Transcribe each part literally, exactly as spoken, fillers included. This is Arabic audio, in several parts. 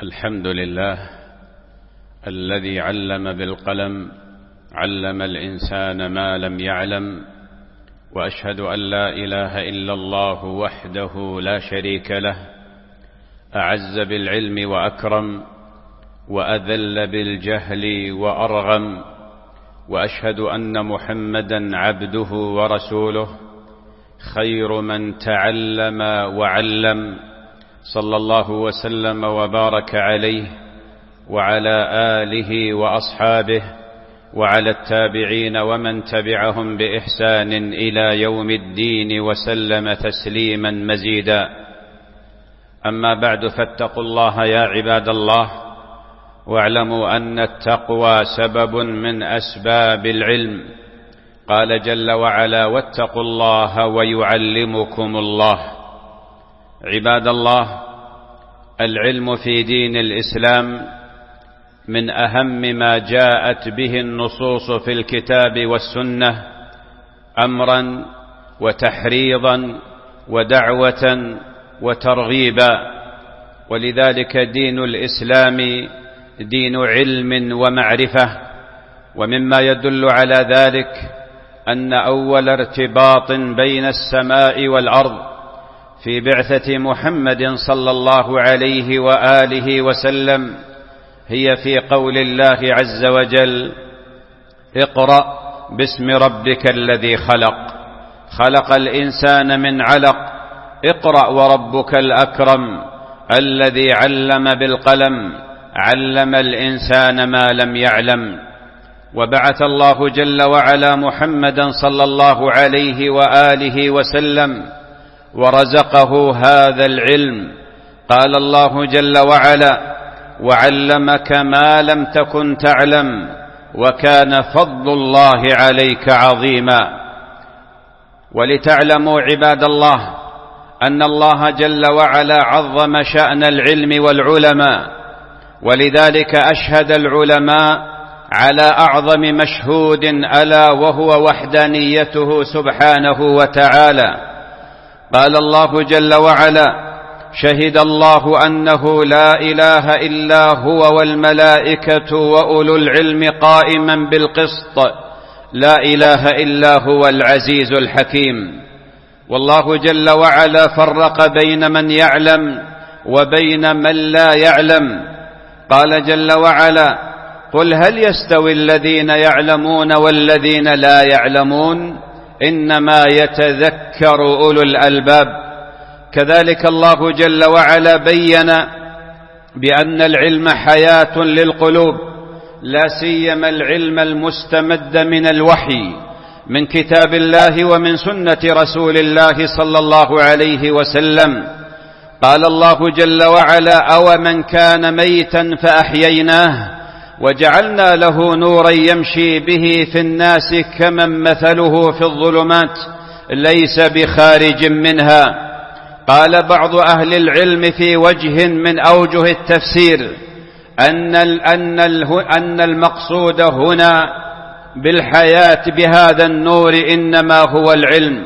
الحمد لله الذي علم بالقلم، علم الإنسان ما لم يعلم، وأشهد أن لا إله إلا الله وحده لا شريك له، أعز بالعلم وأكرم، وأذل بالجهل وأرغم، وأشهد أن محمدا عبده ورسوله، خير من تعلم وعلم، صلى الله وسلم وبارك عليه وعلى آله وأصحابه وعلى التابعين ومن تبعهم بإحسان إلى يوم الدين وسلم تسليما مزيدا. أما بعد، فاتقوا الله يا عباد الله، واعلموا أن التقوى سبب من أسباب العلم. قال جل وعلا: واتقوا الله ويعلمكم الله. عباد الله، العلم في دين الإسلام من أهم ما جاءت به النصوص في الكتاب والسنة، أمرا وتحريضا ودعوة وترغيبا، ولذلك دين الإسلام دين علم ومعرفة. ومما يدل على ذلك أن أول ارتباط بين السماء والأرض في بعثة محمد صلى الله عليه وآله وسلم هي في قول الله عز وجل: اقرأ باسم ربك الذي خلق، خلق الإنسان من علق، اقرأ وربك الأكرم الذي علم بالقلم، علم الإنسان ما لم يعلم. وبعث الله جل وعلا محمدا صلى الله عليه وآله وسلم ورزقه هذا العلم. قال الله جل وعلا: وعلمك ما لم تكن تعلم وكان فضل الله عليك عظيما. ولتعلموا عباد الله أن الله جل وعلا عظم شأن العلم والعلماء، ولذلك أشهد العلماء على أعظم مشهود ألا وهو وحدانيته سبحانه وتعالى. قال الله جل وعلا: شهد الله أنه لا إله إلا هو والملائكة وأولو العلم قائما بالقسط، لا إله إلا هو العزيز الحكيم. والله جل وعلا فرق بين من يعلم وبين من لا يعلم. قال جل وعلا: قل هل يستوي الذين يعلمون والذين لا يعلمون إنما يتذكر أولو الألباب. كذلك الله جل وعلا بين بأن العلم حياة للقلوب، لا سيما العلم المستمد من الوحي من كتاب الله ومن سنة رسول الله صلى الله عليه وسلم. قال الله جل وعلا: أومن كان ميتا فأحييناه وجعلنا له نورا يمشي به في الناس كمن مثله في الظلمات ليس بخارج منها. قال بعض أهل العلم في وجه من أوجه التفسير أن أن أن المقصود هنا بالحياة بهذا النور إنما هو العلم،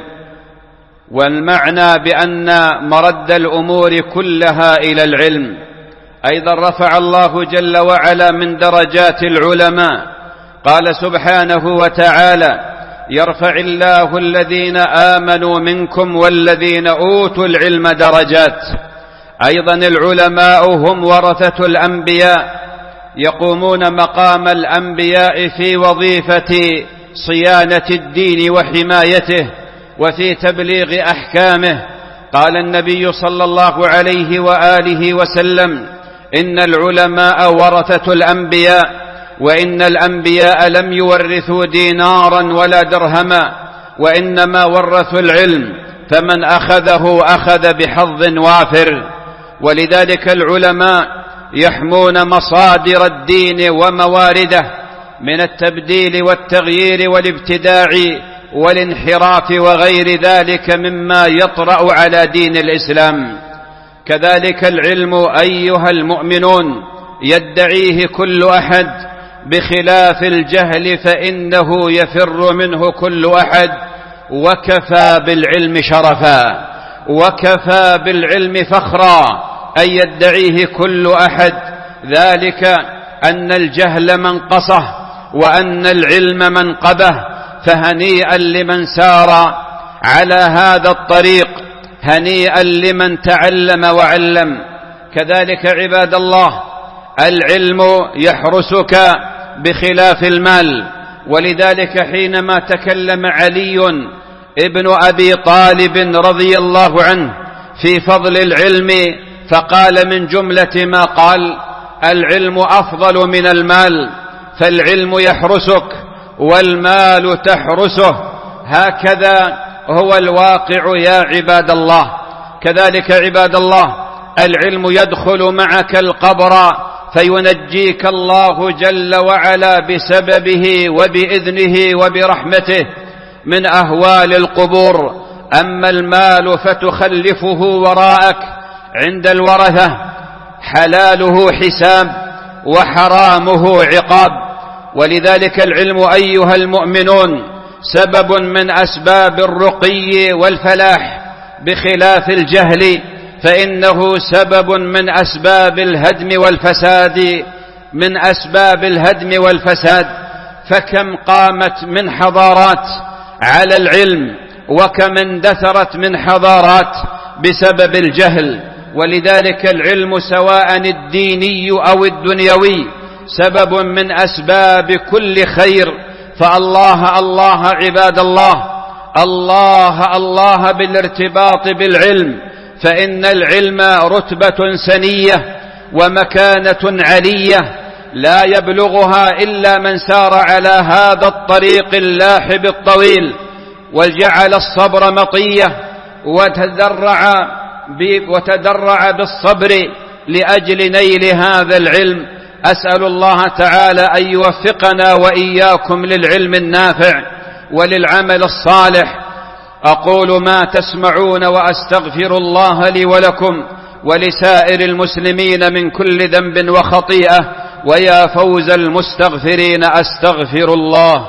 والمعنى بأن مرد الأمور كلها إلى العلم. أيضا رفع الله جل وعلا من درجات العلماء. قال سبحانه وتعالى: يرفع الله الذين آمنوا منكم والذين أوتوا العلم درجات. أيضا العلماء هم ورثة الأنبياء، يقومون مقام الأنبياء في وظيفة صيانة الدين وحمايته وفي تبليغ أحكامه. قال النبي صلى الله عليه وآله وسلم: إن العلماء ورثة الأنبياء، وإن الأنبياء لم يورثوا دينارا ولا درهما، وإنما ورثوا العلم، فمن أخذه أخذ بحظ وافر. ولذلك العلماء يحمون مصادر الدين وموارده من التبديل والتغيير والابتداع والانحراف وغير ذلك مما يطرأ على دين الإسلام. كذلك العلم أيها المؤمنون يدعيه كل أحد، بخلاف الجهل فإنه يفر منه كل أحد. وكفى بالعلم شرفا، وكفى بالعلم فخرا أن يدعيه كل أحد، ذلك أن الجهل منقصه وأن العلم منقبه، فهنيئا لمن سار على هذا الطريق، هنيئا لمن تعلم وعلم. كذلك عباد الله العلم يحرسك بخلاف المال، ولذلك حينما تكلم علي ابن أبي طالب رضي الله عنه في فضل العلم فقال من جملة ما قال: العلم أفضل من المال، فالعلم يحرسك والمال تحرسه. هكذا هو الواقع يا عباد الله. كذلك عباد الله العلم يدخل معك القبر فينجيك الله جل وعلا بسببه وبإذنه وبرحمته من أهوال القبور. أما المال فتخلفه وراءك عند الورثة، حلاله حساب وحرامه عقاب. ولذلك العلم أيها المؤمنون سبب من أسباب الرقي والفلاح، بخلاف الجهل فإنه سبب من أسباب الهدم والفساد من أسباب الهدم والفساد. فكم قامت من حضارات على العلم، وكم اندثرت من حضارات بسبب الجهل. ولذلك العلم سواء الديني أو الدنيوي سبب من أسباب كل خير. فالله الله عباد الله، الله الله بالارتباط بالعلم، فإن العلم رتبة سنية ومكانة علية لا يبلغها إلا من سار على هذا الطريق اللاحب الطويل، وجعل الصبر مطية وتدرع وتدرع بالصبر لأجل نيل هذا العلم. أسأل الله تعالى أن يوفقنا وإياكم للعلم النافع وللعمل الصالح. أقول ما تسمعون وأستغفر الله لي ولكم ولسائر المسلمين من كل ذنب وخطيئة، ويا فوز المستغفرين أستغفر الله.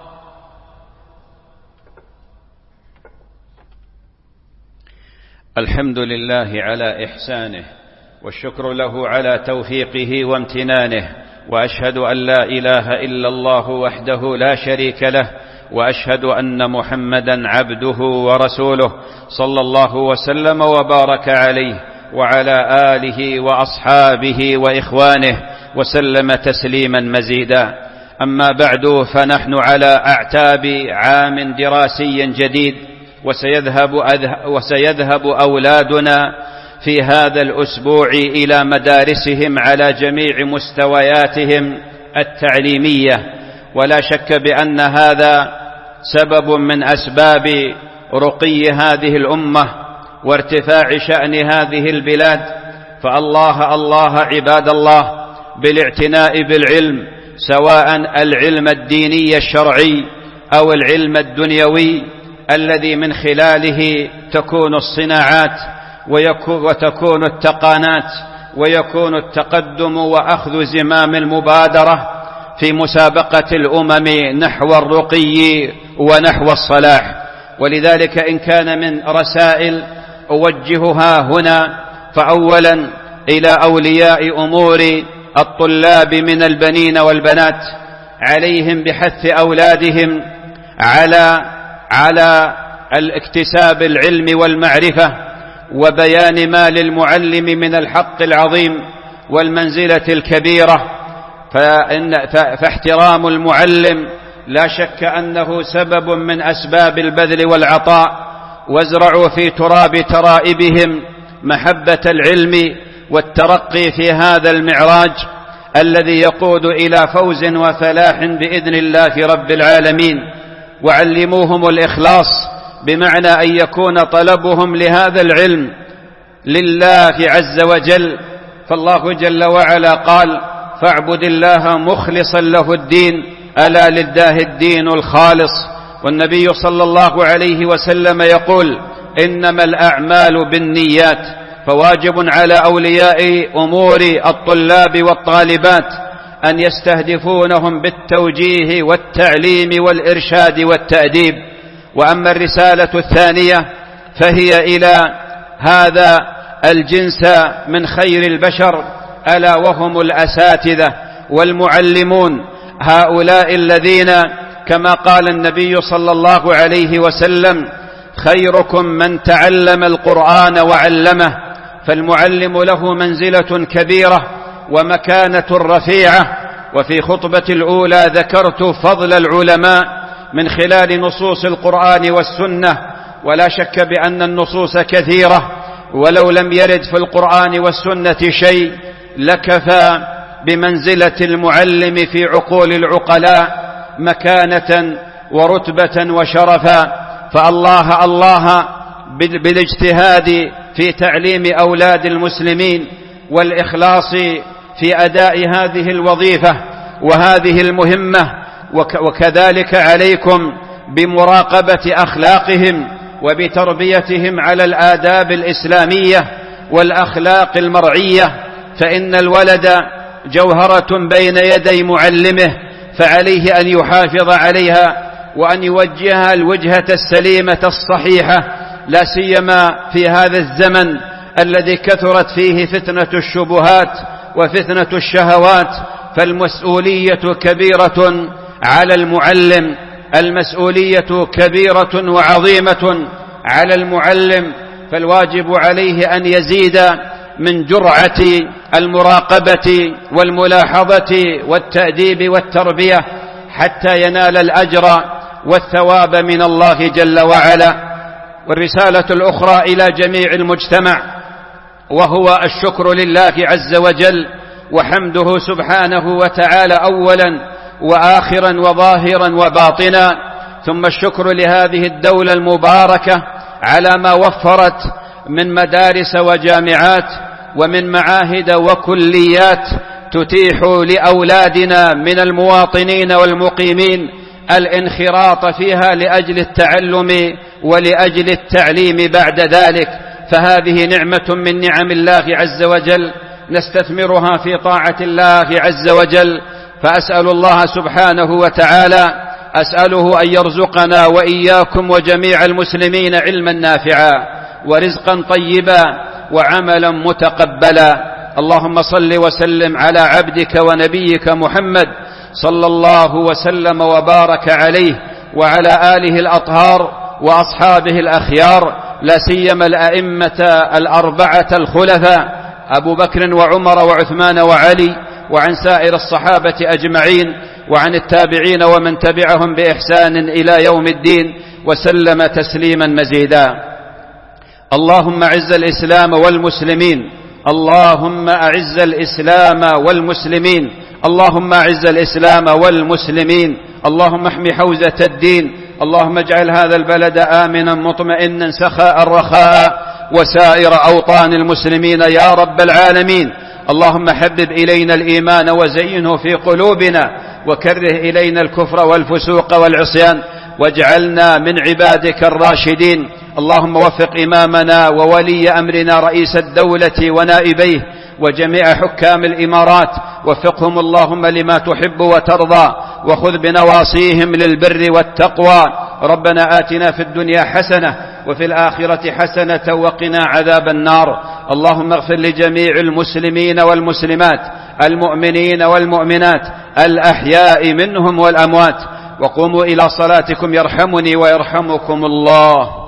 الحمد لله على إحسانه، والشكر له على توفيقه وامتنانه، وأشهد أن لا إله إلا الله وحده لا شريك له، وأشهد أن محمدا عبده ورسوله صلى الله وسلم وبارك عليه وعلى آله وأصحابه وإخوانه وسلم تسليما مزيدا. أما بعد، فنحن على أعتاب عام دراسي جديد، وسيذهب, وسيذهب أولادنا في هذا الأسبوع إلى مدارسهم على جميع مستوياتهم التعليمية. ولا شك بأن هذا سبب من أسباب رقي هذه الأمة وارتفاع شأن هذه البلاد. فالله الله عباد الله بالاعتناء بالعلم، سواء العلم الديني الشرعي أو العلم الدنيوي الذي من خلاله تكون الصناعات وتكون التقانات ويكون التقدم وأخذ زمام المبادرة في مسابقة الأمم نحو الرقي ونحو الصلاح. ولذلك إن كان من رسائل أوجهها هنا، فأولا إلى أولياء أمور الطلاب من البنين والبنات، عليهم بحث أولادهم على على الاكتساب العلم والمعرفة، وبيان ما للمعلم من الحق العظيم والمنزلة الكبيرة. فإن فاحترام المعلم لا شك أنه سبب من أسباب البذل والعطاء. وازرعوا في تراب ترائبهم محبة العلم والترقي في هذا المعراج الذي يقود إلى فوز وفلاح بإذن الله رب العالمين. وعلموهم الإخلاص، بمعنى أن يكون طلبهم لهذا العلم لله عز وجل. فالله جل وعلا قال: فاعبد الله مخلصا له الدين، ألا لله الدين الخالص. والنبي صلى الله عليه وسلم يقول: إنما الأعمال بالنيات. فواجب على أولياء أمور الطلاب والطالبات أن يستهدفونهم بالتوجيه والتعليم والإرشاد والتأديب. وأما الرسالة الثانية فهي إلى هذا الجنس من خير البشر ألا وهم الأساتذة والمعلمون، هؤلاء الذين كما قال النبي صلى الله عليه وسلم: خيركم من تعلم القرآن وعلمه. فالمعلم له منزلة كبيرة ومكانة رفيعة. وفي خطبة الأولى ذكرت فضل العلماء من خلال نصوص القرآن والسنة، ولا شك بأن النصوص كثيرة، ولو لم يرد في القرآن والسنة شيء لكفى بمنزلة المعلم في عقول العقلاء مكانة ورتبة وشرفا. فالله الله بالاجتهاد في تعليم أولاد المسلمين والإخلاص في أداء هذه الوظيفة وهذه المهمة، وكذلك عليكم بمراقبة أخلاقهم وبتربيتهم على الآداب الإسلامية والأخلاق المرعية، فإن الولد جوهرة بين يدي معلمه، فعليه أن يحافظ عليها وأن يوجهها الوجهة السليمة الصحيحة، لا سيما في هذا الزمن الذي كثرت فيه فتنة الشبهات وفتنة الشهوات. فالمسؤولية كبيرة على المعلم، المسؤولية كبيرة وعظيمة على المعلم، فالواجب عليه أن يزيد من جرعة المراقبة والملاحظة والتأديب والتربية حتى ينال الأجر والثواب من الله جل وعلا. والرسالة الأخرى إلى جميع المجتمع، وهو الشكر لله عز وجل وحمده سبحانه وتعالى أولا وآخرا وظاهرا وباطنا، ثم الشكر لهذه الدولة المباركة على ما وفرت من مدارس وجامعات ومن معاهد وكليات تتيح لأولادنا من المواطنين والمقيمين الانخراط فيها لأجل التعلم ولأجل التعليم بعد ذلك. فهذه نعمة من نعم الله عز وجل نستثمرها في طاعة الله عز وجل. فأسأل الله سبحانه وتعالى أسأله أن يرزقنا وإياكم وجميع المسلمين علما نافعا ورزقا طيبا وعملا متقبلا. اللهم صل وسلم على عبدك ونبيك محمد صلى الله وسلم وبارك عليه وعلى آله الأطهار وأصحابه الأخيار، لا سيما الأئمة الأربعة الخلفاء أبو بكر وعمر وعثمان وعلي، وعن سائر الصحابة أجمعين، وعن التابعين ومن تبعهم بإحسان إلى يوم الدين، وسلم تسليما مزيدا. اللهم أعز الإسلام والمسلمين، اللهم أعز الإسلام والمسلمين، اللهم أعز الإسلام والمسلمين، اللهم احمي حوزة الدين، اللهم اجعل هذا البلد آمنا مطمئنا سخاء رخاء وسائر أوطان المسلمين يا رب العالمين. اللهم حبب إلينا الإيمان وزينه في قلوبنا وكره إلينا الكفر والفسوق والعصيان واجعلنا من عبادك الراشدين. اللهم وفق إمامنا وولي أمرنا رئيس الدولة ونائبيه وجميع حكام الإمارات، وفقهم اللهم لما تحب وترضى، وخذ بنواصيهم للبر والتقوى. ربنا آتنا في الدنيا حسنة وفي الآخرة حسنة وقنا عذاب النار. اللهم اغفر لجميع المسلمين والمسلمات المؤمنين والمؤمنات الأحياء منهم والأموات، وقوموا إلى صلاتكم يرحمني ويرحمكم الله.